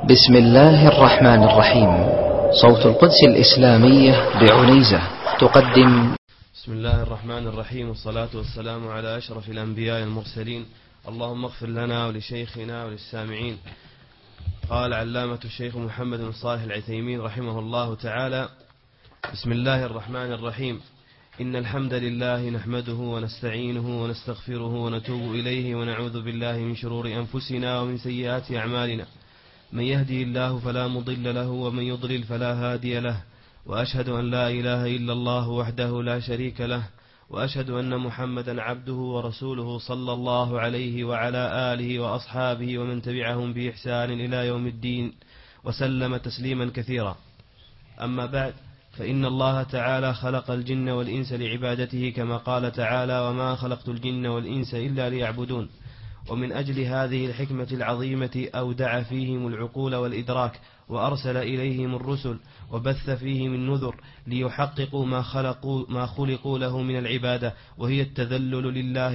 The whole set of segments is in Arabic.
بسم الله الرحمن الرحيم. صوت القدس الإسلامية بعنيزة تقدم. بسم الله الرحمن الرحيم، والصلاة والسلام على أشرف الأنبياء المرسلين. اللهم اغفر لنا ولشيخنا وللسامعين. قال علامة الشيخ محمد بن صالح العثيمين رحمه الله تعالى: بسم الله الرحمن الرحيم. إن الحمد لله نحمده ونستعينه ونستغفره ونتوب إليه ونعوذ بالله من شرور أنفسنا ومن سيئات أعمالنا. من يهدي الله فلا مضل له ومن يضلل فلا هادي له، وأشهد أن لا إله إلا الله وحده لا شريك له، وأشهد أن محمدا عبده ورسوله صلى الله عليه وعلى آله وأصحابه ومن تبعهم بإحسان إلى يوم الدين، وسلم تسليما كثيرا. أما بعد، فإن الله تعالى خلق الجن والإنس لعبادته، كما قال تعالى: وما خلقت الجن والإنس إلا ليعبدون. ومن أجل هذه الحكمة العظيمة أودع فيهم العقول والإدراك، وأرسل إليهم الرسل، وبث فيهم النذر ليحققوا ما خلقوا له من العبادة، وهي التذلل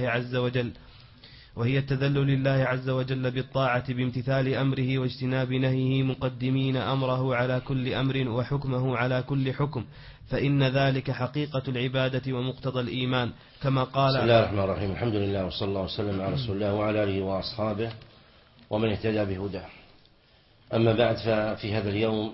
لله عز وجل بالطاعة بامتثال أمره واجتناب نهيه، مقدمين أمره على كل أمر وحكمه على كل حكم، فإن ذلك حقيقة العبادة ومقتضى الإيمان، كما قال. بسم الله الرحمن الرحيم. الحمد لله وصلى الله وسلم على رسول الله وعلى آله وأصحابه ومن اهتدى بهداه. أما بعد، ففي هذا اليوم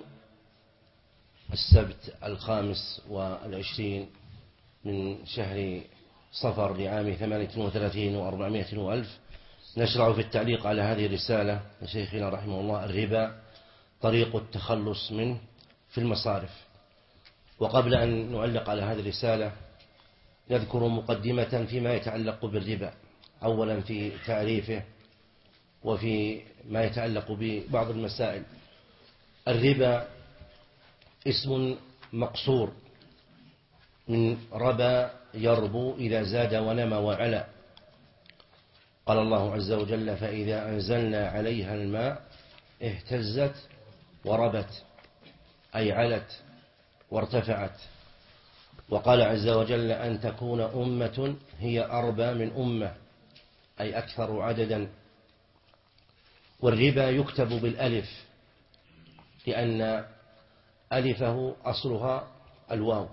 السبت 25 من شهر صفر لعام 38 و400 وألف، نشرع في التعليق على هذه الرسالة لشيخنا رحمه الله: الربا طريق التخلص منه في المصارف. وقبل أن نعلق على هذه الرسالة نذكر مقدمة فيما يتعلق بالربا، أولا في تعريفه وفي ما يتعلق ببعض المسائل. الربا اسم مقصور من ربا يربو إذا زاد ونمى وعلى. قال الله عز وجل: فإذا أنزلنا عليها الماء اهتزت وربت، أي علت وارتفعت. وقال عز وجل: أن تكون أمة هي أربى من أمة، أي أكثر عددا. والربا يكتب بالألف لأن ألفه أصلها الواو،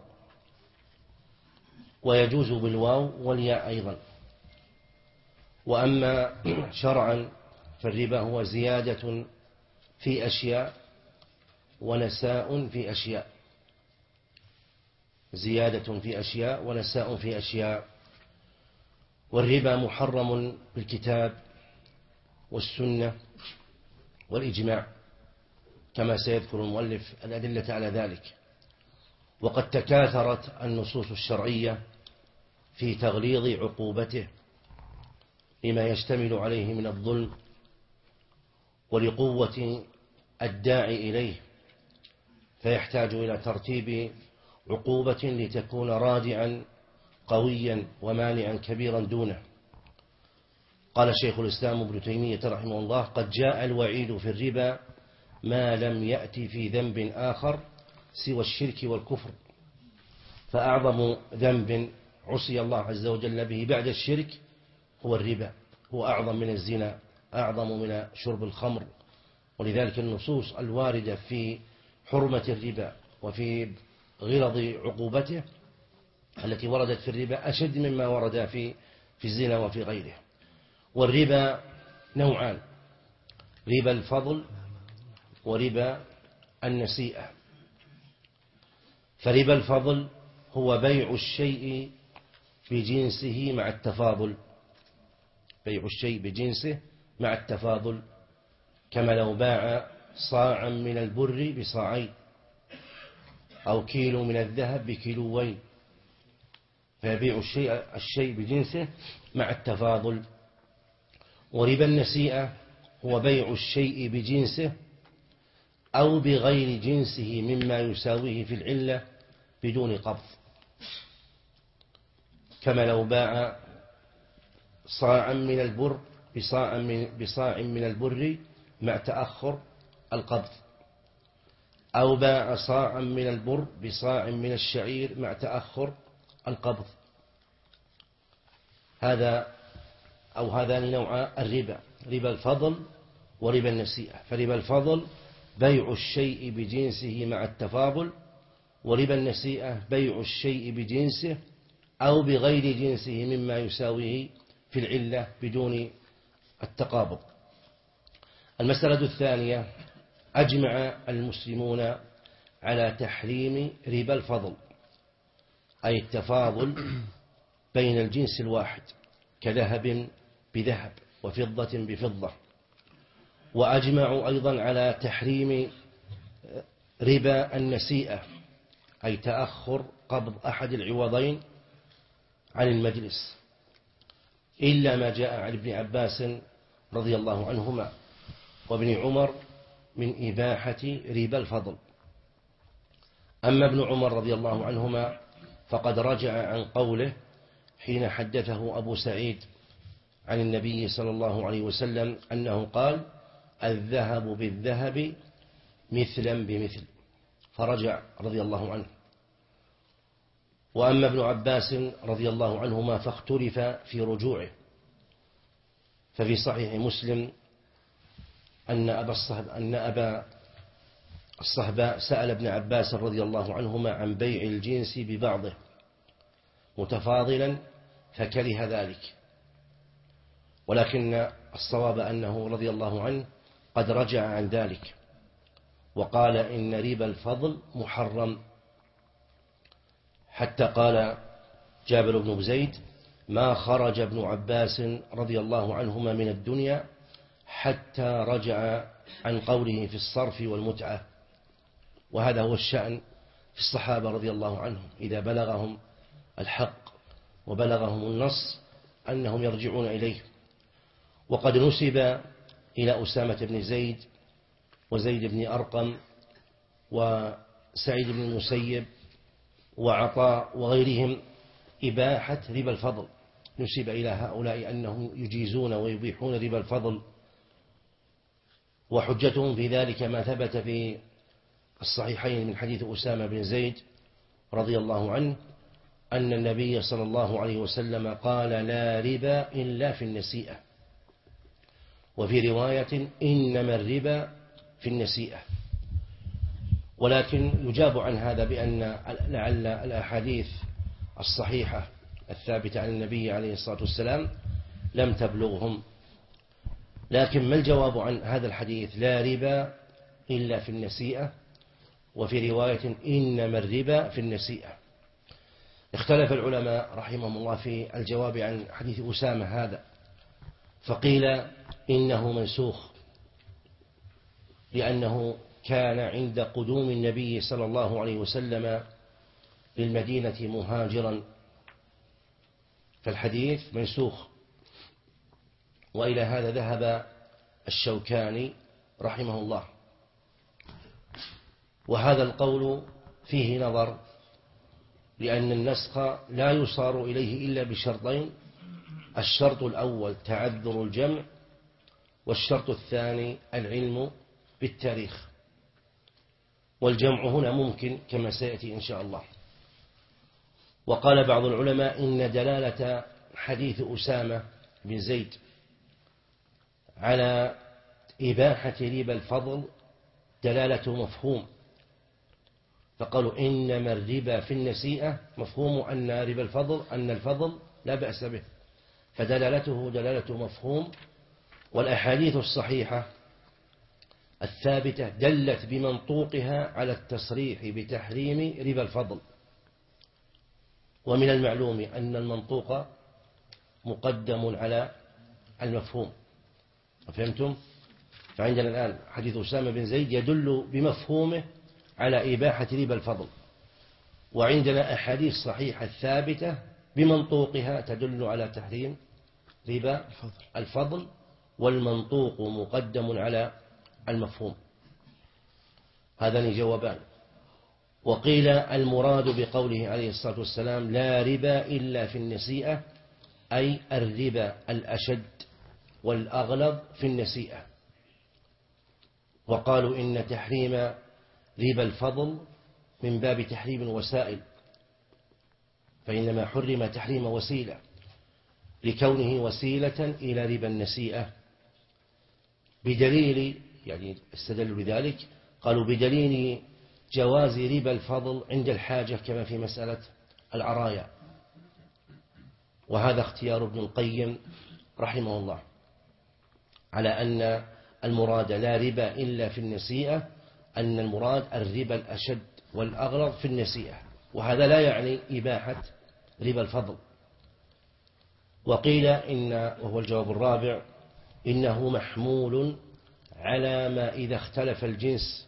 ويجوز بالواو والياء أيضا. وأما شرعا فالربا هو زيادة في أشياء ونساء في أشياء، زيادة في أشياء ونساء في أشياء. والربا محرم بالكتاب والسنة والإجماع، كما سيذكر المؤلف الأدلة على ذلك. وقد تكاثرت النصوص الشرعية في تغليظ عقوبته لما يشتمل عليه من الظلم، ولقوة الداعي إليه، فيحتاج إلى ترتيب عقوبة لتكون رادعا قويا ومانعا كبيرا دونه. قال شيخ الإسلام ابن تيمية رحمه الله: قد جاء الوعيد في الربا ما لم يأتي في ذنب آخر سوى الشرك والكفر. فأعظم ذنب عصي الله عز وجل به بعد الشرك هو الربا، هو أعظم من الزنا، أعظم من شرب الخمر. ولذلك النصوص الواردة في حرمة الربا وفي غلظ عقوبته التي وردت في الربا أشد مما ورد في الزنا وفي غيره. والربا نوعان: ربا الفضل وربا النسيئة. فربا الفضل هو بيع الشيء بجنسه مع التفاضل، بيع الشيء بجنسه مع التفاضل، كما لو باع صاعا من البر بصاعين، أو كيلو من الذهب بكيلوين، فيبيع الشيء بجنسه مع التفاضل. وربا النسيئة هو بيع الشيء بجنسه أو بغير جنسه مما يساويه في العلة بدون قبض، كما لو باع صاعا من البر بصاع من البر مع تأخر القبض، أو باع صاعا من البر بصاع من الشعير مع تأخر القبض. هذان نوعا الربا: ربا الفضل وربا النسيئة. فربا الفضل بيع الشيء بجنسه مع التفاضل، وربا النسيئة بيع الشيء بجنسه أو بغير جنسه مما يساويه في العلة بدون التقابض. المسألة الثانية: أجمع المسلمون على تحريم ربا الفضل، أي التفاضل بين الجنس الواحد كذهب بذهب وفضة بفضة. وأجمعوا أيضا على تحريم ربا النسيئة، أي تأخر قبض أحد العوضين عن المجلس، إلا ما جاء عن ابن عباس رضي الله عنهما وابن عمر من إباحة ربا الفضل. أما ابن عمر رضي الله عنهما فقد رجع عن قوله حين حدثه أبو سعيد عن النبي صلى الله عليه وسلم أنه قال: الذهب بالذهب مثلا بمثل، فرجع رضي الله عنه. وأما ابن عباس رضي الله عنهما فاختلف في رجوعه، ففي صحيح مسلم أن أبا الصهباء سأل ابن عباس رضي الله عنهما عن بيع الجنس ببعضه متفاضلا فكره ذلك، ولكن الصواب أنه رضي الله عنه قد رجع عن ذلك وقال إن ربا الفضل محرم، حتى قال جابر بن زيد: ما خرج ابن عباس رضي الله عنهما من الدنيا حتى رجع عن قوله في الصرف والمتعة. وهذا هو الشأن في الصحابة رضي الله عنهم، إذا بلغهم الحق وبلغهم النص أنهم يرجعون إليه. وقد نسب إلى أسامة بن زيد وزيد بن أرقم وسعيد بن المسيب وعطاء وغيرهم إباحة ربا الفضل، نسب إلى هؤلاء أنهم يجيزون ويبيحون ربا الفضل. وحجتهم في ذلك ما ثبت في الصحيحين من حديث أسامة بن زيد رضي الله عنه أن النبي صلى الله عليه وسلم قال: لا ربا إلا في النسيئة، وفي رواية: إنما الربا في النسيئة. ولكن يجاب عن هذا بأن لعل الأحاديث الصحيحة الثابتة عن النبي عليه الصلاة والسلام لم تبلغهم. لكن ما الجواب عن هذا الحديث: لا ربا إلا في النسيئة، وفي رواية: إنما الربا في النسيئة؟ اختلف العلماء رحمهم الله في الجواب عن حديث أسامة هذا، فقيل إنه منسوخ لأنه كان عند قدوم النبي صلى الله عليه وسلم للمدينة مهاجرا، فالحديث منسوخ. وإلى هذا ذهب الشوكاني رحمه الله، وهذا القول فيه نظر، لأن النسخ لا يصار إليه إلا بشرطين: الشرط الأول تعذر الجمع، والشرط الثاني العلم بالتاريخ. والجمع هنا ممكن كما سيأتي إن شاء الله. وقال بعض العلماء إن دلالة حديث أسامة بن زيد على إباحة ربا الفضل دلالة مفهوم، فقالوا إنما الربا في النسيئة، مفهوم أن ربا الفضل أن الفضل لا بأس به، فدلالته دلالة مفهوم. والأحاديث الصحيحة الثابتة دلت بمنطوقها على التصريح بتحريم ربا الفضل. ومن المعلوم أن المنطوق مقدم على المفهوم، فهمتم؟ فعندنا الآن حديث أسامة بن زيد يدل بمفهومه على إباحة ربا الفضل، وعندنا أحاديث صحيحة ثابتة بمنطوقها تدل على تحريم ربا الفضل، والمنطوق مقدم على المفهوم. هذان جوابان. وقيل المراد بقوله عليه الصلاة والسلام: لا ربا إلا في النسيئة، أي الربا الأشد والأغلظ في النسيئة. وقالوا إن تحريم ربا الفضل من باب تحريم الوسائل، فإنما حرم تحريم وسيلة لكونه وسيلة إلى ربا النسيئة، بدليل يعني استدلوا بذلك قالوا بدليل جواز ربا الفضل عند الحاجة كما في مسألة العرايا. وهذا اختيار ابن القيم رحمه الله على أن المراد لا ربا إلا في النسيئة، أن المراد الربا الأشد والأغلظ في النسيئة، وهذا لا يعني إباحة ربا الفضل. وقيل وهو الجواب الرابع، إنه محمول على ما إذا اختلف الجنس،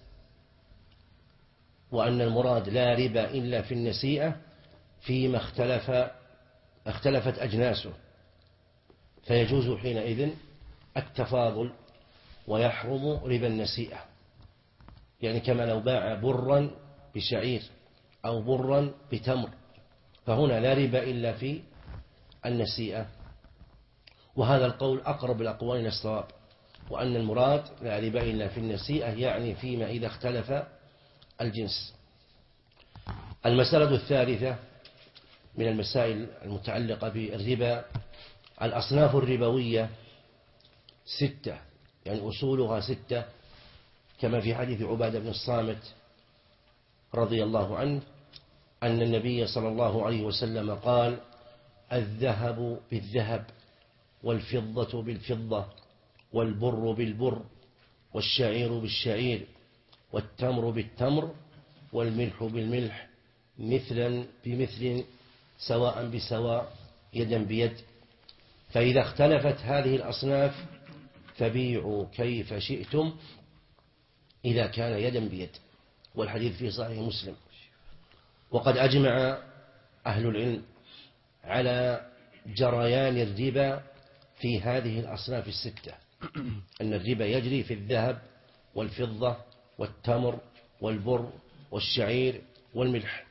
وأن المراد لا ربا إلا في النسيئة فيما اختلفت أجناسه، فيجوز حينئذ التفاضل ويحرم ربا النسيئة، يعني كما لو باع برا بشعير أو برا بتمر، فهنا لا ربا إلا في النسيئة. وهذا القول أقرب الأقوال إلى الصواب، وأن المراد لا ربا إلا في النسيئة يعني فيما إذا اختلف الجنس. المسألة الثالثة من المسائل المتعلقة بالربا، الأصناف الربوية 6، يعني أصولها 6، كما في حديث عبادة بن الصامت رضي الله عنه أن النبي صلى الله عليه وسلم قال: الذهب بالذهب، والفضة بالفضة، والبر بالبر، والشعير بالشعير، والتمر بالتمر، والملح بالملح، مثلا بمثل، سواء بسواء، يدا بيد. فإذا اختلفت هذه الأصناف فبيعوا كيف شئتم إذا كان يدا بيد. والحديث في صحيح مسلم. وقد أجمع أهل العلم على جريان الربا في هذه الأصناف 6، أن الربا يجري في الذهب والفضة والتمر والبر والشعير والملح.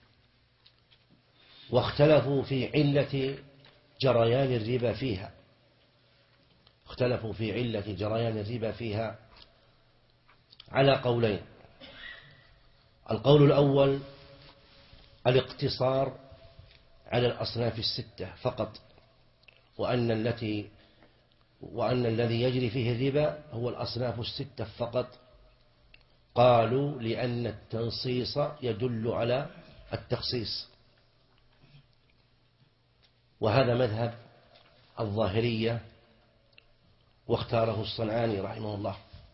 واختلفوا في علة جريان الربا فيها، على قولين. القول الأول الاقتصار على الأصناف 6 فقط، وأن الذي يجري فيه الربا هو الأصناف 6 فقط. قالوا لأن التنصيص يدل على التخصيص، وهذا مذهب الظاهرية، واختاره الصنعاني رحمه الله.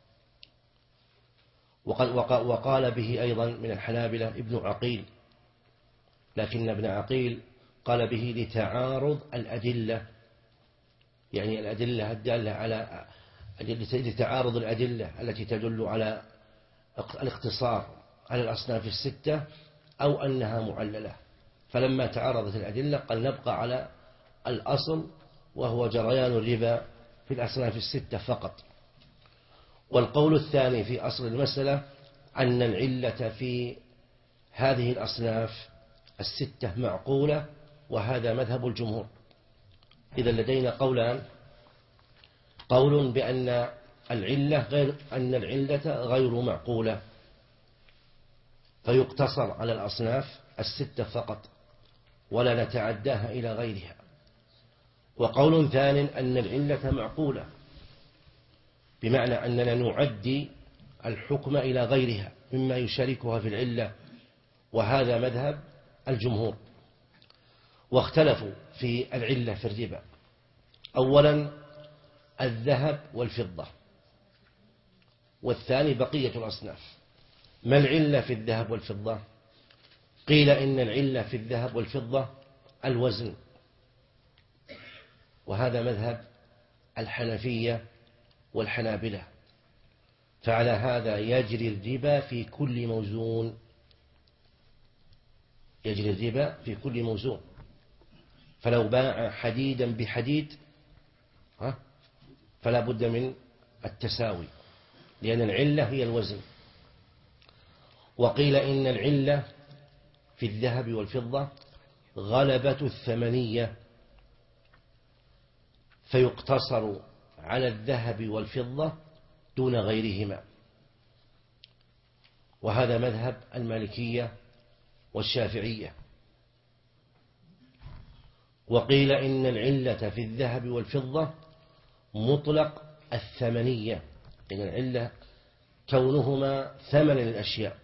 وقال به أيضا من الحنابلة ابن عقيل، لكن ابن عقيل قال به لتعارض الأدلة، يعني الأدلة الدالة على لتعارض الأدلة التي تدل على الاقتصار على الأصناف 6 أو أنها معللة. فلما تعارضت الأدلة قال نبقى على الأصل، وهو جريان الربا في الأصناف 6 فقط. والقول الثاني في أصل المسألة أن العلة في هذه الأصناف 6 معقولة، وهذا مذهب الجمهور. إذا لدينا قولان: قول بأن العلة غير معقولة فيقتصر على الأصناف 6 فقط ولا نتعداها إلى غيرها. وقول ثاني أن العلة معقولة، بمعنى أننا نعدي الحكم إلى غيرها مما يشاركها في العلة، وهذا مذهب الجمهور. واختلفوا في العلة في الربا. أولا الذهب والفضة، والثاني بقية الأصناف. ما العلة في الذهب والفضة؟ قيل إن العلة في الذهب والفضة الوزن، وهذا مذهب الحنفية والحنابلة. فعلى هذا يجري الربا في كل موزون، فلو باع حديدا بحديد فلا بد من التساوي، لأن العلة هي الوزن. وقيل إن العلة في الذهب والفضة غلبة الثمنية، فيقتصر على الذهب والفضة دون غيرهما، وهذا مذهب المالكية والشافعية. وقيل إن العلة في الذهب والفضة مطلق الثمنية، إن العلة كونهما ثمن الأشياء،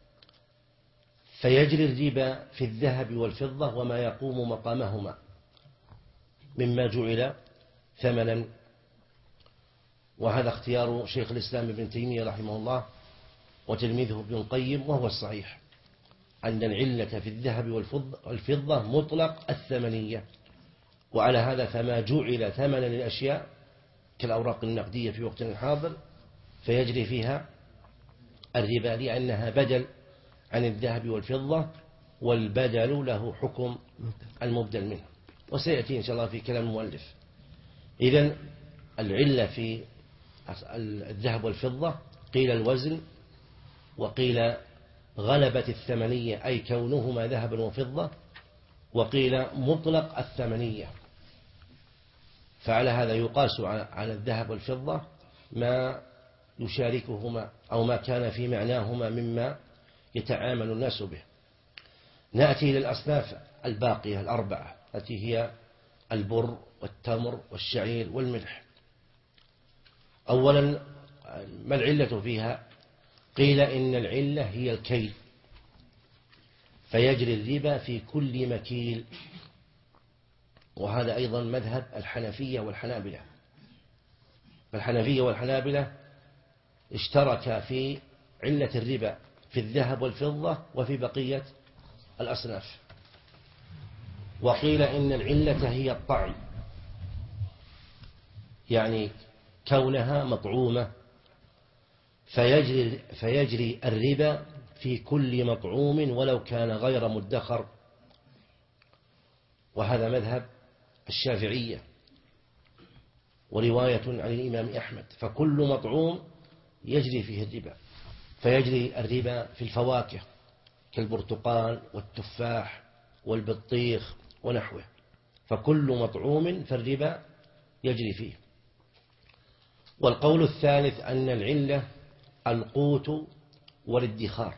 فيجري الربا في الذهب والفضة وما يقوم مقامهما مما جعل ثمنا. وهذا اختيار شيخ الإسلام ابن تيمية رحمه الله وتلميذه ابن القيم، وهو الصحيح أن العلة في الذهب والفضة مطلق الثمنية. وعلى هذا فما جعل ثمنا للأشياء كالأوراق النقدية في وقت حاضر فيجري فيها الربا، لأنها بدل عن الذهب والفضة، والبدل له حكم المبدل منه، وسيأتي إن شاء الله في كلام المؤلف. إذن العلة في الذهب والفضة قيل الوزن، وقيل غلبة الثمنية أي كونهما ذهبا وفضة، وقيل مطلق الثمنية. فعلى هذا يقاس على الذهب والفضة ما يشاركهما أو ما كان في معناهما مما يتعامل الناس به. نأتي إلى الأصناف الباقية الأربعة التي هي البر والتمر والشعير والملح. أولا ما العلة فيها؟ قيل إن العلة هي الكيل، فيجري الربا في كل مكيل، وهذا أيضا مذهب الحنفية والحنابلة. فالحنفية والحنابلة اشترك في علة الربا في الذهب والفضة وفي بقية الأصناف. وقيل إن العلة هي الطعم، يعني كونها مطعومة، فيجري الربا في كل مطعوم ولو كان غير مدخر، وهذا مذهب الشافعية ورواية عن الإمام أحمد. فكل مطعوم يجري فيه الربا، فيجري الربا في الفواكه كالبرتقال والتفاح والبطيخ ونحوه، فكل مطعوم فالربا يجري فيه. والقول الثالث أن العلة القوت والادخار،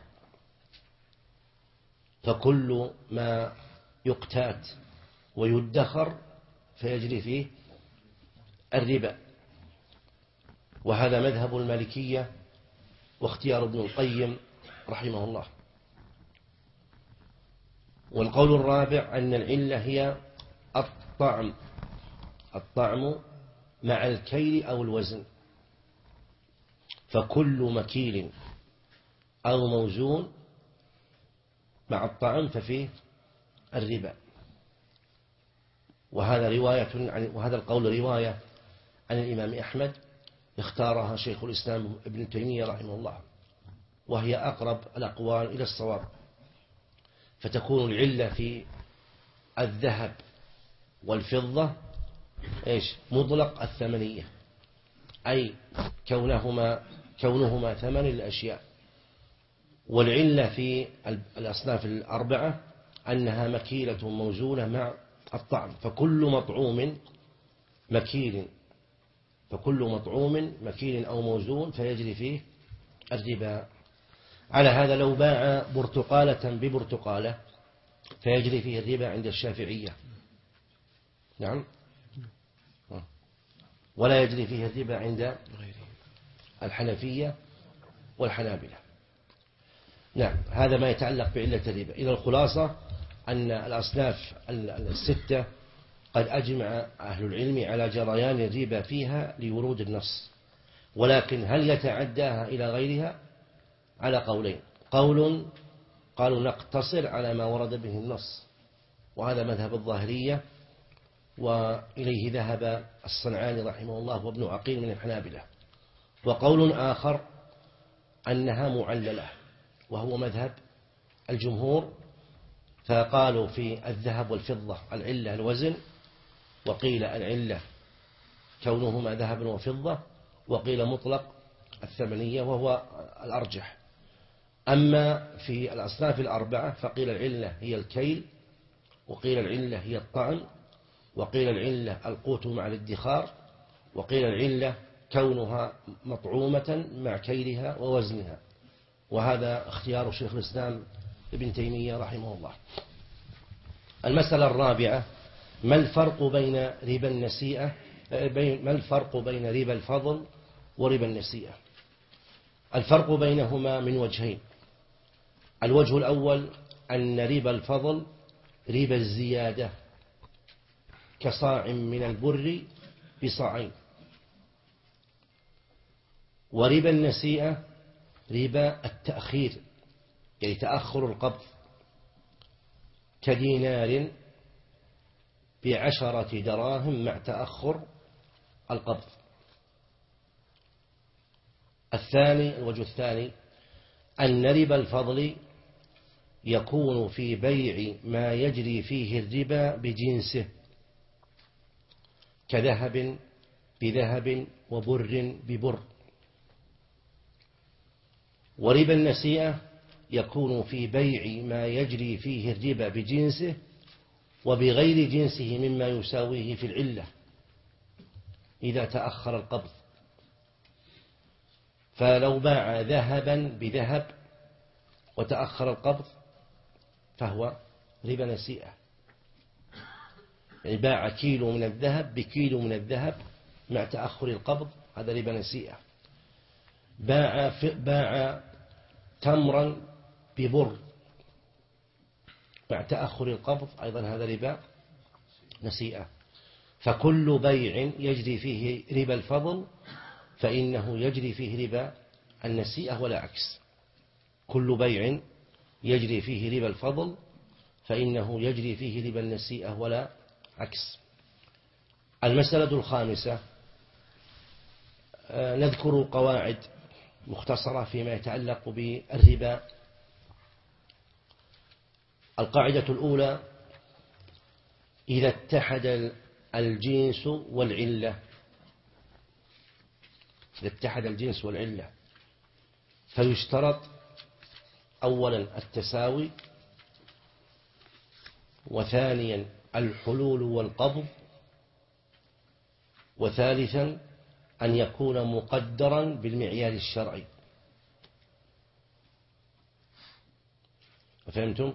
فكل ما يقتات ويدخر فيجري فيه الربا، وهذا مذهب المالكية واختيار ابن القيم رحمه الله. والقول الرابع أن العلة هي الطعم مع الكيل أو الوزن، فكل مكيل أو موزون مع الطعم ففيه الربا. وهذا القول رواية عن الإمام أحمد اختارها شيخ الإسلام ابن تيمية رحمه الله، وهي أقرب الأقوال إلى الصواب. فتكون العلة في الذهب والفضة مطلق الثمنية، أي كونهما ثمن الأشياء. والعلة في الأصناف الأربعة أنها مكيلة موزونة مع الطعم، فكل مطعوم مكيل أو موزون فيجري فيه الربا. على هذا لو باع برتقالة ببرتقالة فيجري فيه الربا عند الشافعية، نعم، ولا يجري فيه الربا عند الحنفية والحنابلة. نعم، هذا ما يتعلق بعلة الربا. إلى الخلاصة أن الأصناف الستة قد أجمع أهل العلم على جريان الربا فيها لورود النص، ولكن هل يتعداها إلى غيرها؟ على قولين. قالوا نقتصر على ما ورد به النص، وهذا مذهب الظاهرية، وإليه ذهب الصنعاني رحمه الله وابن عقيل من الحنابلة. وقول آخر أنها معللة، وهو مذهب الجمهور، فقالوا في الذهب والفضة العلة الوزن، وقيل العلة كونهما ذهب وفضة، وقيل مطلق الثمنية، وهو الأرجح. أما في الأصناف الأربعة فقيل العلة هي الكيل، وقيل العلة هي الطعم، وقيل العلة القوت مع الادخار، وقيل العلة كونها مطعومة مع كيلها ووزنها. وهذا اختيار شيخ الإسلام ابن تيمية رحمه الله. المسألة الرابعة: ما الفرق بين ربا النسيئة ما الفرق بين ربا الفضل وربا النسيئة؟ الفرق بينهما من وجهين. الوجه الأول أن ربا الفضل ربا الزيادة كصاع من البر بصاعين، وربا النسيئة ربا التأخير، يعني تأخر القبض، كدينار ب10 دراهم مع تأخر القبض. الوجه الثاني أن ربا الفضل يكون في بيع ما يجري فيه الربا بجنسه كذهب بذهب وبر ببر، وربا النسيئة يكون في بيع ما يجري فيه الربا بجنسه وبغير جنسه مما يساويه في العلة إذا تأخر القبض. فلو باع ذهبا بذهب وتأخر القبض فهو ربا نسيئة، يعني باع كيلو من الذهب بكيلو من الذهب مع تأخر القبض، هذا ربا نسيئة. باع تمرا ببر مع تأخر القبض، أيضا هذا ربا نسيئة. فكل بيع يجري فيه ربا الفضل فإنه يجري فيه ربا النسيئة ولا عكس. كل بيع يجري فيه ربا الفضل فإنه يجري فيه ربا النسيئة ولا عكس. المسألة الخامسة، نذكر قواعد مختصرة فيما يتعلق بالربا. القاعدة الأولى: إذا اتحد الجنس والعلة، إذا اتحد الجنس والعلة فيشترط أولا التساوي، وثانيا الحلول والقبض، وثالثا أن يكون مقدرا بالمعيار الشرعي. فهمتم؟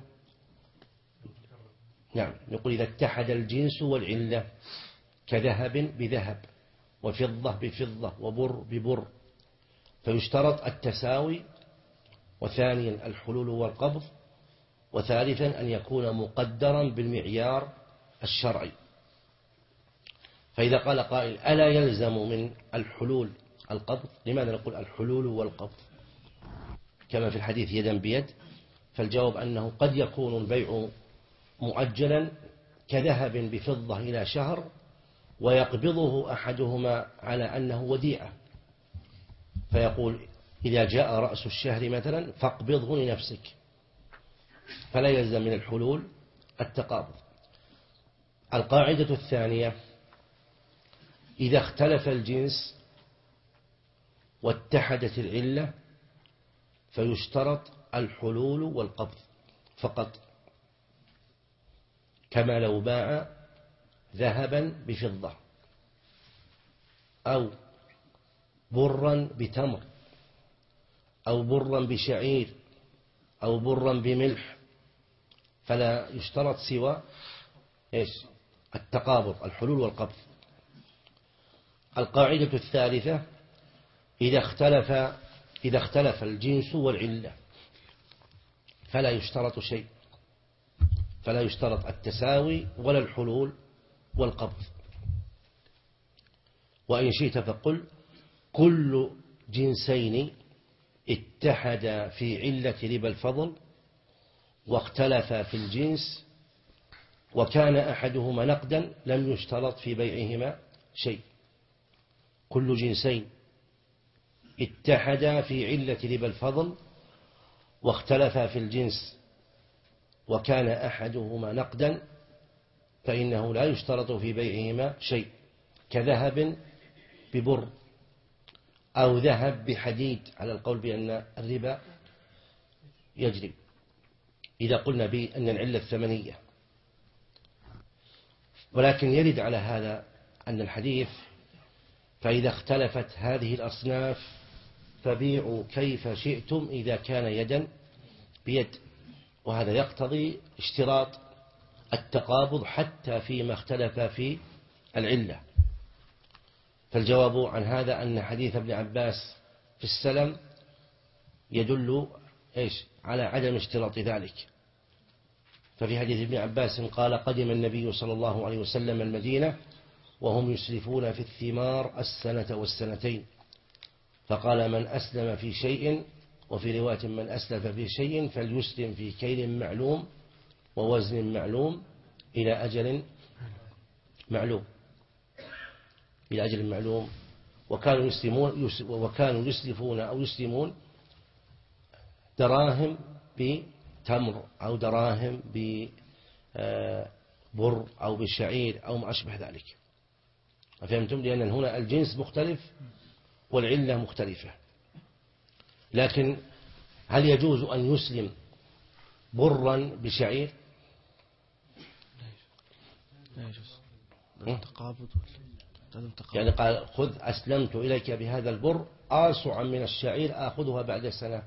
نعم، نقول إذا اتحد الجنس والعلة كذهب بذهب وفضة بفضة وبر ببر فيشترط التساوي، وثانيا الحلول والقبض، وثالثا أن يكون مقدرا بالمعيار الشرعي. فإذا قال قائل: ألا يلزم من الحلول القبض؟ لماذا نقول الحلول والقبض كما في الحديث يدا بيد؟ فالجواب أنه قد يكون البيع مؤجلا كذهب بفضة إلى شهر، ويقبضه أحدهما على أنه وديعة، فيقول: إذا جاء رأس الشهر مثلا فاقبضه لنفسك، فلا يلزم من الحلول التقابض. القاعدة الثانية: إذا اختلف الجنس واتحدت العلة فيشترط الحلول والقبض فقط، كما لو باع ذهبا بفضة أو برا بتمر أو برا بشعير أو برا بملح، فلا يشترط سوى التقابض، الحلول والقبض. القاعدة الثالثة: إذا اختلف الجنس والعلة فلا يشترط شيء، فلا يشترط التساوي ولا الحلول والقبض. وإن شئت فقل: كل جنسين اتحدا في علة ربا الفضل واختلفا في الجنس وكان أحدهما نقدا لم يشترط في بيعهما شيء. كل جنسين اتحدا في علة ربا الفضل واختلفا في الجنس وكان أحدهما نقدا فإنه لا يشترط في بيعهما شيء، كذهب ببر أو ذهب بحديد، على القول بأن الربا يجري إذا قلنا بأن العلة الثمنية. ولكن يرد على هذا أن الحديث: فإذا اختلفت هذه الأصناف فبيعوا كيف شئتم إذا كان يدا بيد، وهذا يقتضي اشتراط التقابض حتى فيما اختلف في العلة. فالجواب عن هذا أن حديث ابن عباس في السلم يدل على عدم اشتراط ذلك. ففي حديث ابن عباس قال قدم النبي صلى الله عليه وسلم المدينة وهم يسرفون في الثمار السنة والسنتين، فقال من أسلم في شيء، وفي رواية من أسلف في شيء فليسلم في كيل معلوم ووزن معلوم إلى أجل معلوم، إلى أجل معلوم. وكانوا يسلفون أو يسلمون دراهم بتمر أو دراهم ببر أو بشعير أو ما أشبه ذلك. فهمتم؟ لأن هنا الجنس مختلف والعلة مختلفة. لكن هل يجوز أن يسلم برا بشعير؟ لا يجوز. تقابض يعني قال خذ أسلمت إليك بهذا البر آصعا من الشعير آخذها بعد سنة.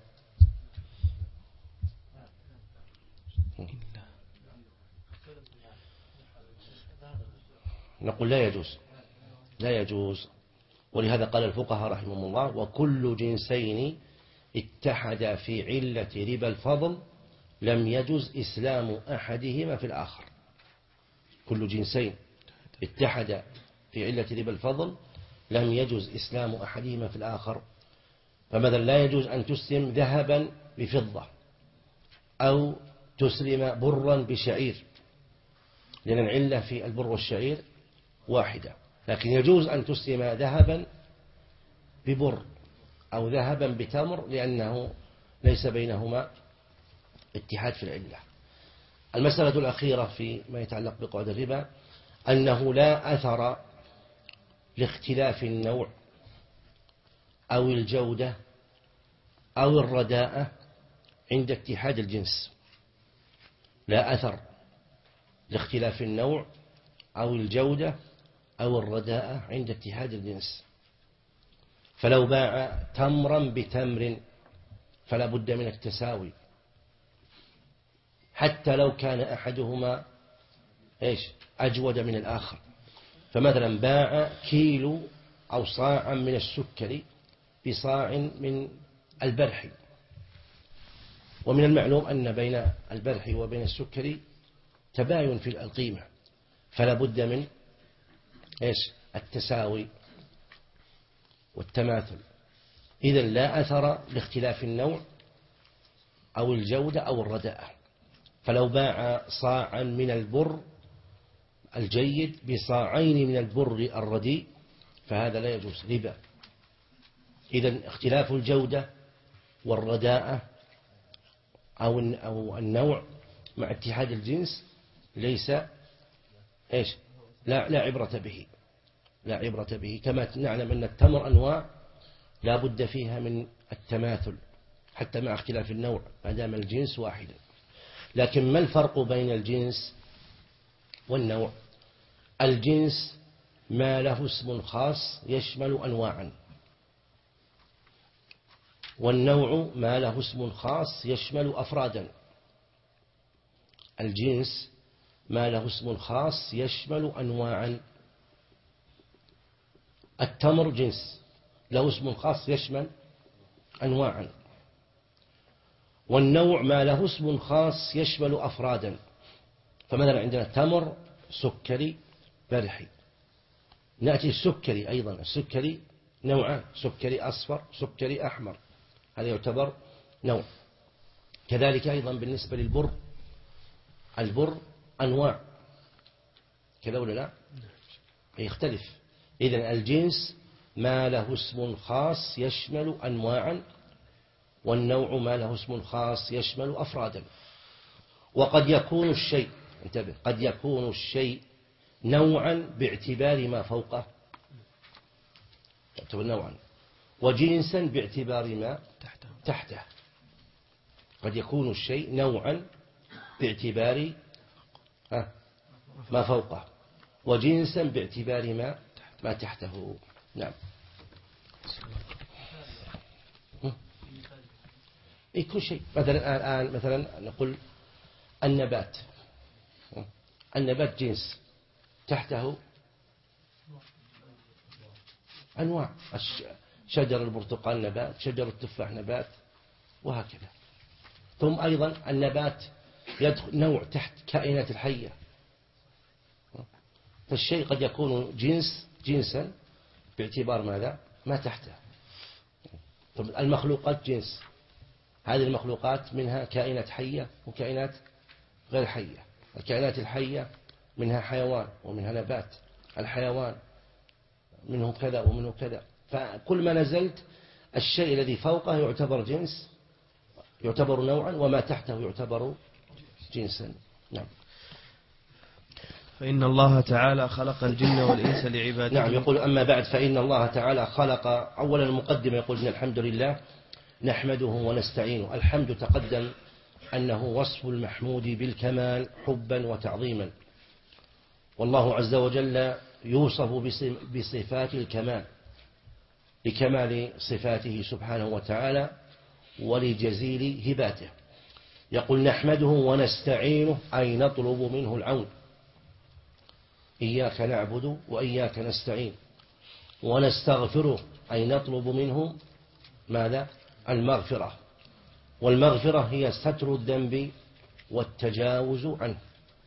نقول لا يجوز، لا يجوز. ولهذا قال الفقهاء رحمهم الله وكل جنسين اتحدا في علة ربا الفضل لم يجوز إسلام أحدهما في الآخر. كل جنسين اتحدا في علة ربا الفضل لم يجوز إسلام أحدهما في الآخر. فمثلا لا يجوز أن تسلم ذهبا بفضة أو تسلم برا بشعير، لأن العلة في البر والشعير واحدة. لكن يجوز أن تسلم ذهبا ببر أو ذهبا بتمر لأنه ليس بينهما اتحاد في العلة. المسألة الأخيرة في ما يتعلق بقواعد الربا أنه لا أثر لاختلاف النوع أو الجودة أو الرداءة عند اتحاد الجنس. لا أثر لاختلاف النوع أو الجودة أو الرداءة عند اتحاد الجنس. فلو باع تمرا بتمر فلا بد من التساوي حتى لو كان أحدهما أجود من الآخر. فمثلا باع كيلو أو صاعا من السكر بصاع من البرح، ومن المعلوم أن بين البرح وبين السكر تباين في القيمة، فلا بد من التساوي والتماثل. إذن لا أثر لاختلاف النوع أو الجودة أو الرداءة. فلو باع صاعا من البر الجيد بصاعين من البر الرديء فهذا لا يجوز ربا. إذن اختلاف الجودة والرداءة أو النوع مع اتحاد الجنس ليس لا عبرة به، لا عبرة به. كما نعلم أن التمر أنواع لا بد فيها من التماثل حتى مع اختلاف النوع ما دام الجنس واحدا. لكن ما الفرق بين الجنس والنوع؟ الجنس ما له اسم خاص يشمل أنواعا، والنوع ما له اسم خاص يشمل أفرادا. الجنس ما له اسم خاص يشمل أنواعا. التمر جنس له اسم خاص يشمل أنواعا، والنوع ما له اسم خاص يشمل أفرادا. فمثلا عندنا تمر سكري برحي. نأتي السكري أيضا، السكري نوعان، سكري أصفر سكري أحمر، هذا يعتبر نوع. كذلك أيضا بالنسبة للبر، البر أنواع كذا ولا لا؟ يختلف. إذن الجنس ما له اسم خاص يشمل أنواعا، والنوع ما له اسم خاص يشمل أفرادا. وقد يكون الشيء، انتبه، قد يكون الشيء نوعا باعتبار ما فوقه، يعتبر نوعا، وجنسا باعتبار ما تحته. قد يكون الشيء نوعا باعتبار ما فوقه، وجنسا باعتبار ما تحته. نعم. كل شيء. مثلا الآن مثلا نقول النبات، النبات جنس تحته أنواع. شجر البرتقال نبات، شجر التفاح نبات، وهكذا. ثم أيضا النبات يدخل نوع تحت كائنات الحية، فالشيء قد يكون جنسا باعتبار ماذا؟ ما تحته. المخلوقات جنس، هذه المخلوقات منها كائنات حية وكائنات غير حية. الكائنات الحية منها حيوان ومنها نبات، الحيوان منه كذا ومنه كذا، فكل ما نزلت الشيء الذي فوقه يعتبر جنس، يعتبر نوعا، وما تحته يعتبر جنسا. نعم. فإن الله تعالى خلق الجن والإنس لعبادته. نعم. يقول أما بعد فإن الله تعالى خلق، أولا المقدمة يقول إن الحمد لله نحمده ونستعينه. الحمد تقدم أنه وصف المحمود بالكمال حبا وتعظيما، والله عز وجل يوصف بصفات الكمال لكمال صفاته سبحانه وتعالى ولجزيل هباته. يقول نحمده ونستعينه أي نطلب منه العون، إياك نعبد وإياك نستعين. ونستغفره أي نطلب منه ماذا؟ المغفرة، والمغفرة هي ستر الذنب والتجاوز عنه،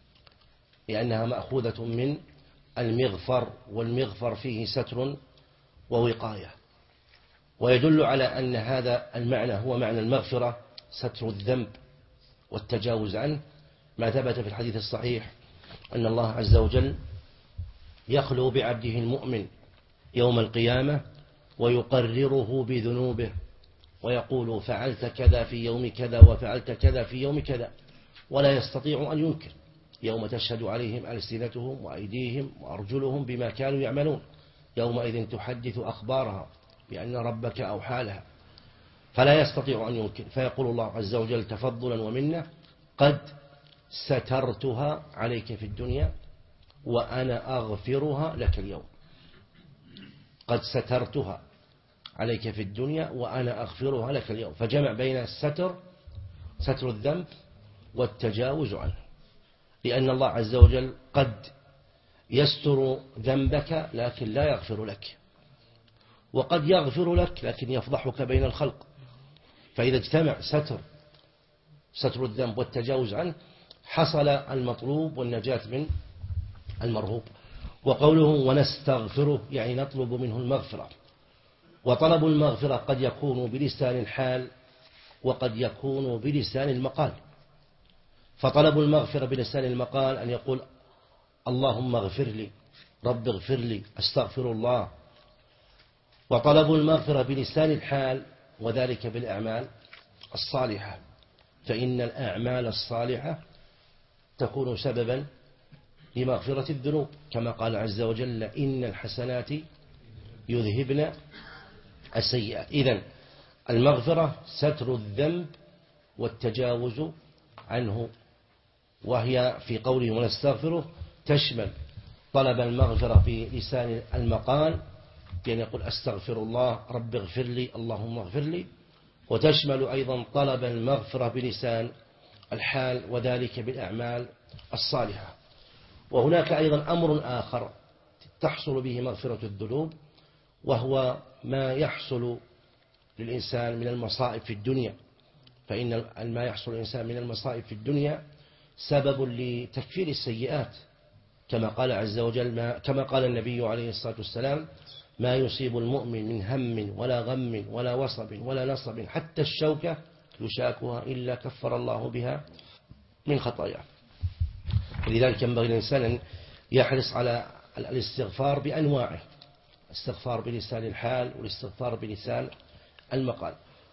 لأنها مأخوذة من المغفر، والمغفر فيه ستر ووقاية. ويدل على أن هذا المعنى هو معنى المغفرة، ستر الذنب والتجاوز عنه، ما ثبت في الحديث الصحيح أن الله عز وجل يخلو بعبده المؤمن يوم القيامة ويقرره بذنوبه ويقول فعلت كذا في يوم كذا وفعلت كذا في يوم كذا، ولا يستطيع أن ينكر، يوم تشهد عليهم ألسنتهم وأيديهم وأرجلهم بما كانوا يعملون، يومئذ تحدث أخبارها بأن ربك أوحى لها، فلا يستطيع أن ينكر. فيقول الله عز وجل تفضلا ومنه قد سترتها عليك في الدنيا وأنا أغفرها لك اليوم. قد سترتها عليك في الدنيا وأنا أغفرها لك اليوم، فجمع بين الستر، ستر الذنب، والتجاوز عنه، لأن الله عز وجل قد يستر ذنبك لكن لا يغفر لك، وقد يغفر لك لكن يفضحك بين الخلق. فإذا اجتمع ستر الذنب والتجاوز عنه حصل المطلوب والنجاة من المرهوب. وقوله ونستغفره يعني نطلب منه المغفرة، وطلب المغفرة قد يكون بلسان الحال وقد يكون بلسان المقال. فطلب المغفرة بلسان المقال أن يقول اللهم اغفر لي، رب اغفر لي، استغفر الله. وطلب المغفرة بلسان الحال وذلك بالأعمال الصالحة، فإن الأعمال الصالحة تكون سببا لمغفرة الذنوب، كما قال عز وجل إن الحسنات يذهبن السيئات. إذن المغفرة ستر الذنب والتجاوز عنه، وهي في قوله ونستغفره تشمل طلب المغفرة بلسان المقال بأن يقول أستغفر الله، رب اغفر لي، اللهم اغفر لي، وتشمل أيضا طلب المغفرة بلسان الحال وذلك بالأعمال الصالحة. وهناك أيضا أمر آخر تحصل به مغفرة الذنوب، وهو ما يحصل للإنسان من المصائب في الدنيا، فإن ما يحصل للإنسان من المصائب في الدنيا سبب لتكفير السيئات، كما قال عز وجل كما قال النبي عليه الصلاة والسلام ما يصيب المؤمن من هم ولا غم ولا وصب ولا نصب حتى الشوكة يشاكها إلا كفر الله بها من خطاياه. لذلك ينبغي الإنسان أن يحرص على الاستغفار بأنواعه، الاستغفار بلسان الحال والاستغفار بلسان المقال.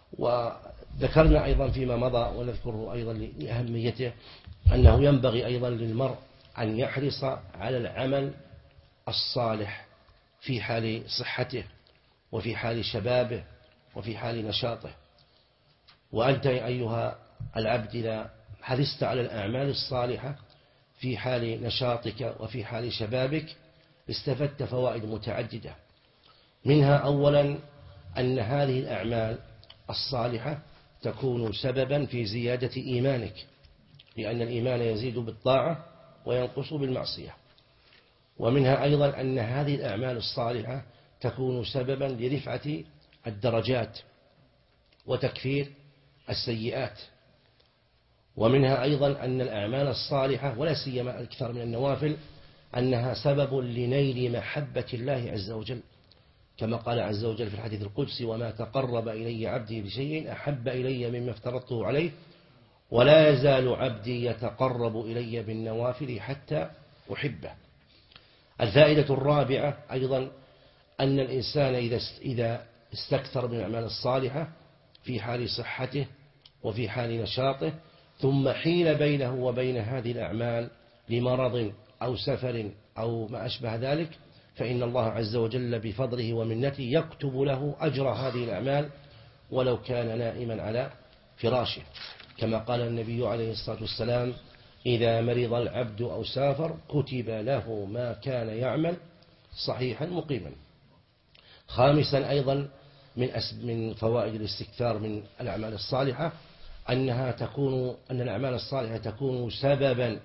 وذكرنا أيضا فيما مضى ونذكره أيضا لأهميته أنه ينبغي أيضا للمرء أن يحرص على العمل الصالح في حال صحته وفي حال شبابه وفي حال نشاطه. وأنت أيها العبد إذا حرصت على الأعمال الصالحة في حال نشاطك وفي حال شبابك استفدت فوائد متعددة، منها أولا أن هذه الأعمال الصالحة تكون سببا في زيادة إيمانك، لأن الإيمان يزيد بالطاعة وينقص بالمعصية. ومنها أيضا أن هذه الأعمال الصالحة تكون سببا لرفعة الدرجات وتكفير السيئات. ومنها أيضا أن الأعمال الصالحة ولا سيما الأكثر من النوافل أنها سبب لنيل محبة الله عز وجل، كما قال عز وجل في الحديث القدسي: وما تقرب إلي عبدي بشيء أحب إلي مما افترضته عليه ولا يزال عبدي يتقرب إلي بالنوافل حتى أحبه. الفائدة الرابعة أيضا أن الإنسان إذا استكثر من الأعمال الصالحة في حال صحته وفي حال نشاطه، ثم حيل بينه وبين هذه الأعمال لمرض أو سفر أو ما أشبه ذلك، فإن الله عز وجل بفضله ومنته يكتب له أجر هذه الأعمال ولو كان نائما على فراشه، كما قال النبي عليه الصلاة والسلام: إذا مرض العبد أو سافر كتب له ما كان يعمل صحيحا مقيما. خامسا أيضا من فوائد الاستكثار من الأعمال الصالحة أن الأعمال الصالحة تكون سببا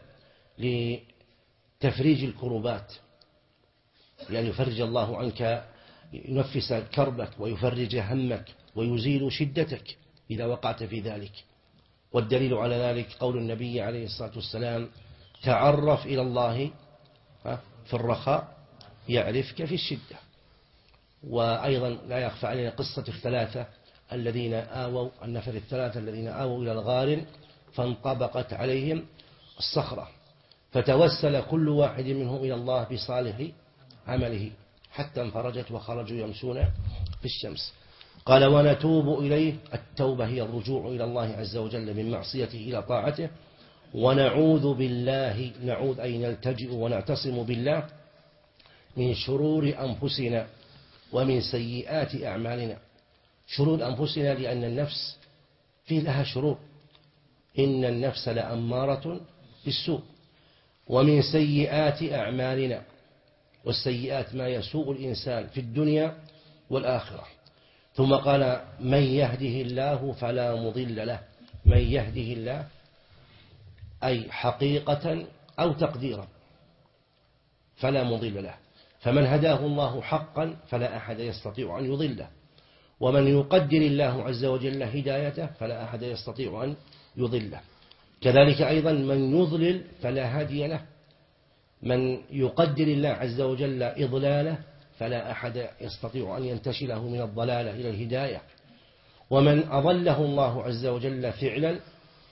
لتفريج الكربات، يعني يفرج الله عنك، ينفس كربك ويفرج همك ويزيل شدتك إذا وقعت في ذلك. والدليل على ذلك قول النبي عليه الصلاة والسلام: تعرف إلى الله في الرخاء يعرفك في الشدة. وأيضا لا يخفى علينا قصة النفر الثلاثة الذين آووا إلى الغار فانطبقت عليهم الصخرة، فتوسل كل واحد منهم إلى الله بصالح عمله حتى انفرجت وخرجوا يمشون في الشمس. قال: ونتوب إليه. التوبة هي الرجوع إلى الله عز وجل من معصيته إلى طاعته. ونعوذ بالله، نعوذ أي نلتجئ ونعتصم بالله من شرور أنفسنا ومن سيئات أعمالنا. شرور أنفسنا لأن النفس فيه لها شرور، إن النفس لأمارة بالسوء. ومن سيئات أعمالنا، والسيئات ما يسوء الإنسان في الدنيا والآخرة. ثم قال: من يهده الله فلا مضل له. من يهده الله أي حقيقة أو تقديرا فلا مضل له، فمن هداه الله حقا فلا أحد يستطيع أن يضله، ومن يقدر الله عز وجل هدايته فلا أحد يستطيع أن يضله. كذلك أيضا من يضلل فلا هادي له، من يقدر الله عز وجل إضلاله فلا أحد يستطيع أن ينتشله من الضلالة إلى الهداية، ومن أضله الله عز وجل فعلا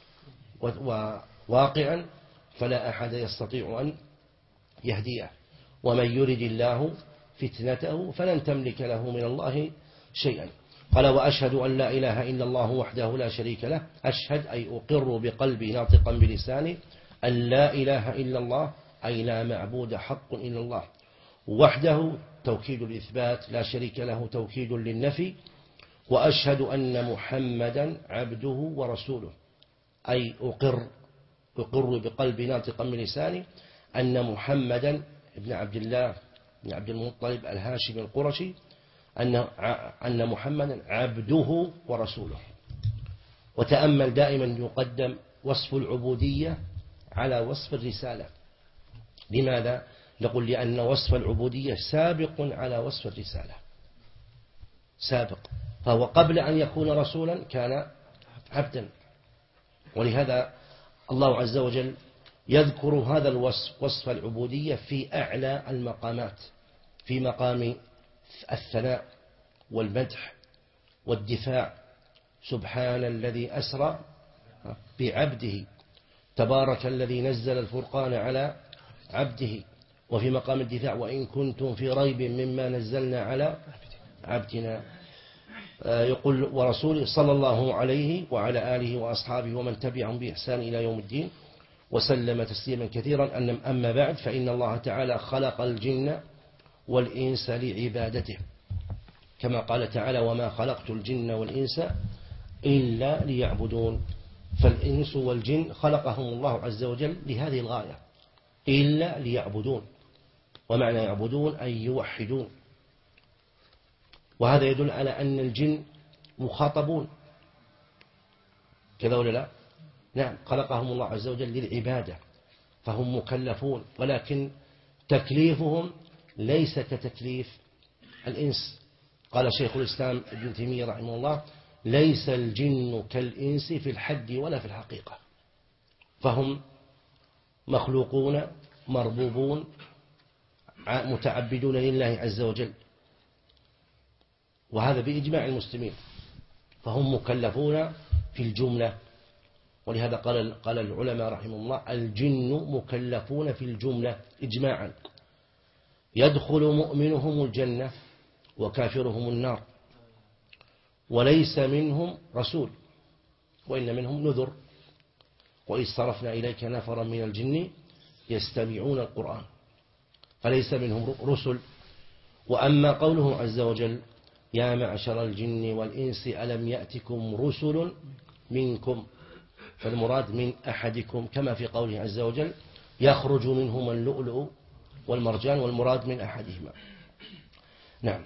وواقعا فلا أحد يستطيع أن يهديه، ومن يرد الله فتنته فلن تملك له من الله شيئا. قال: وأشهد أن لا إله إلا الله وحده لا شريك له. أشهد أي أقر بقلبي ناطقا بلساني أن لا إله إلا الله، أي لا معبود حق إلا الله وحده، توكيد الإثبات، لا شريك له توكيد للنفي. وأشهد أن محمدا عبده ورسوله، أي أقر بقلبي ناطقا بلساني أن محمدا ابن عبد الله بن عبد المطلب الهاشمي القرشي أن محمدا عبده ورسوله. وتأمل دائما يقدم وصف العبودية على وصف الرسالة. لماذا؟ نقول لأن وصف العبودية سابق على وصف الرسالة، سابق، فهو قبل أن يكون رسولا كان عبدا. ولهذا الله عز وجل يذكر هذا الوصف، وصف العبودية، في أعلى المقامات، في مقام الثناء والمدح والدفاع: سبحان الذي أسرى بعبده، تبارك الذي نزل الفرقان على عبده. وفي مقام الدفاع: وإن كنتم في ريب مما نزلنا على عبدنا. يقول: ورسوله صلى الله عليه وعلى آله وأصحابه ومن تبعهم بإحسان إلى يوم الدين وسلم تسليما كثيرا. أما بعد، فإن الله تعالى خلق الجن والإنس لعبادته، كما قال تعالى: وما خلقت الجن والإنس إلا ليعبدون. فالإنس والجن خلقهم الله عز وجل لهذه الغاية، إلا ليعبدون. ومعنى يعبدون أي يوحدون. وهذا يدل على أن الجن مخاطبون، كذا ولا لا؟ نعم، خلقهم الله عز وجل للعبادة، فهم مكلفون، ولكن تكليفهم ليس كتكليف الإنس. قال شيخ الإسلام ابن تيمية رحمه الله: ليس الجن كالإنس في الحد ولا في الحقيقة، فهم مخلوقون مربوبون متعبدون لله عز وجل، وهذا بإجماع المسلمين، فهم مكلفون في الجملة. ولهذا قال العلماء رحمه الله الجن مكلفون في الجملة إجماعا، يدخل مؤمنهم الجنة وكافرهم النار، وليس منهم رسول وإن منهم نذر، وإذ صرفنا إليك نفرا من الجن يستمعون القرآن، فليس منهم رسل. وأما قوله عز وجل يا معشر الجن والإنس ألم يأتكم رسل منكم، فالمراد من أحدكم، كما في قوله عز وجل يخرج منهما اللؤلؤ والمرجان، والمراد من أحدهما. نعم.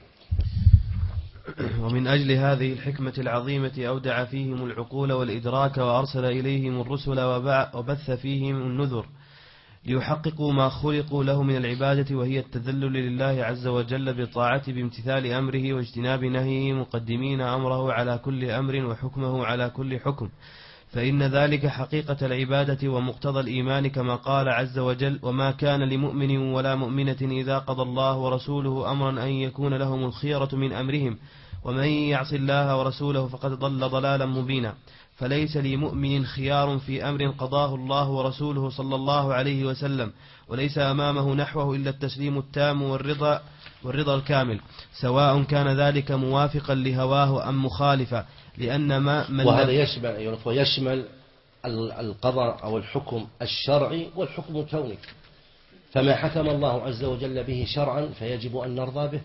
ومن أجل هذه الحكمة العظيمة أودع فيهم العقول والإدراك وأرسل إليهم الرسل وبث فيهم النذر ليحققوا ما خلقوا له من العبادة، وهي التذلل لله عز وجل بالطاعة بامتثال أمره واجتناب نهيه، مقدمين أمره على كل أمر وحكمه على كل حكم، فإن ذلك حقيقة العبادة ومقتضى الإيمان، كما قال عز وجل وما كان لمؤمن ولا مؤمنة إذا قضى الله ورسوله أمرا أن يكون لهم الخيرة من أمرهم ومن يعص الله ورسوله فقد ضل ضلالا مبينا. فليس لمؤمن خيار في أمر قضاه الله ورسوله صلى الله عليه وسلم، وليس أمامه نحوه إلا التسليم التام والرضا الكامل، سواء كان ذلك موافقا لهواه أم مخالفا، لأن وهذا يشمل القضاء أو الحكم الشرعي والحكم الكوني، فما حكم الله عز وجل به شرعا فيجب أن نرضى به،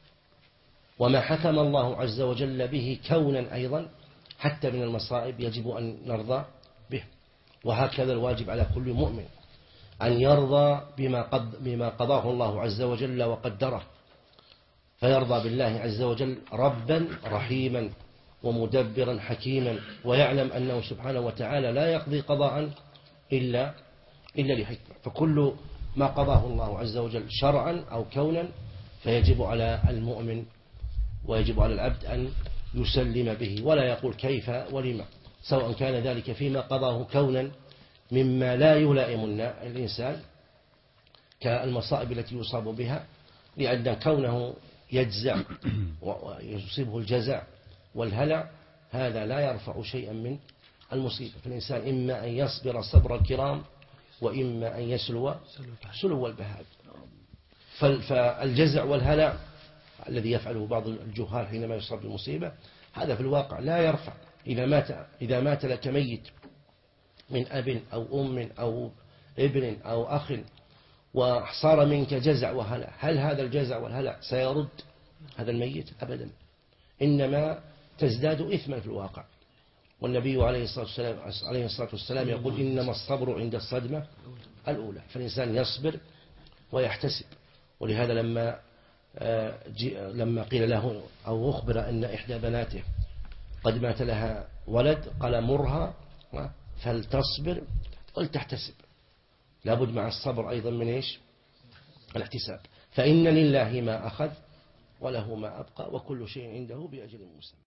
وما حكم الله عز وجل به كونا أيضا حتى من المصائب يجب أن نرضى به. وهكذا الواجب على كل مؤمن أن يرضى بما قضاه الله عز وجل وقدره، فيرضى بالله عز وجل ربا رحيما ومدبرا حكيما، ويعلم أنه سبحانه وتعالى لا يقضي قضاء إلا لحكمة، فكل ما قضاه الله عز وجل شرعا أو كونا فيجب على المؤمن ويجب على العبد أن يسلم به ولا يقول كيف ولما، سواء كان ذلك فيما قضاه كونا مما لا يلائم الإنسان كالمصائب التي يصاب بها، لأن كونه يجزع ويصيبه الجزع والهلع هذا لا يرفع شيئا من المصيبة، فالإنسان إما أن يصبر صبر الكرام وإما أن يسلو سلو البهائم. فالجزع والهلع الذي يفعله بعض الجهال حينما يصاب بالمصيبة هذا في الواقع لا يرفع. إذا مات لك ميت من أب أو أم أو ابن أو أخ وصار منك جزع وهلع، هل هذا الجزع والهلع سيرد هذا الميت؟ أبدا، إنما تزداد إثما في الواقع. والنبي عليه الصلاة والسلام يقول إنما الصبر عند الصدمة الأولى، فالإنسان يصبر ويحتسب. ولهذا لما قيل له أو أخبر أن إحدى بناته قد مات لها ولد قال مرها فلتصبر ولتحتسب، لابد مع الصبر أيضا من إيش؟ الاحتساب، فإن لله ما أخذ وله ما أبقى وكل شيء عنده بأجل مسمى.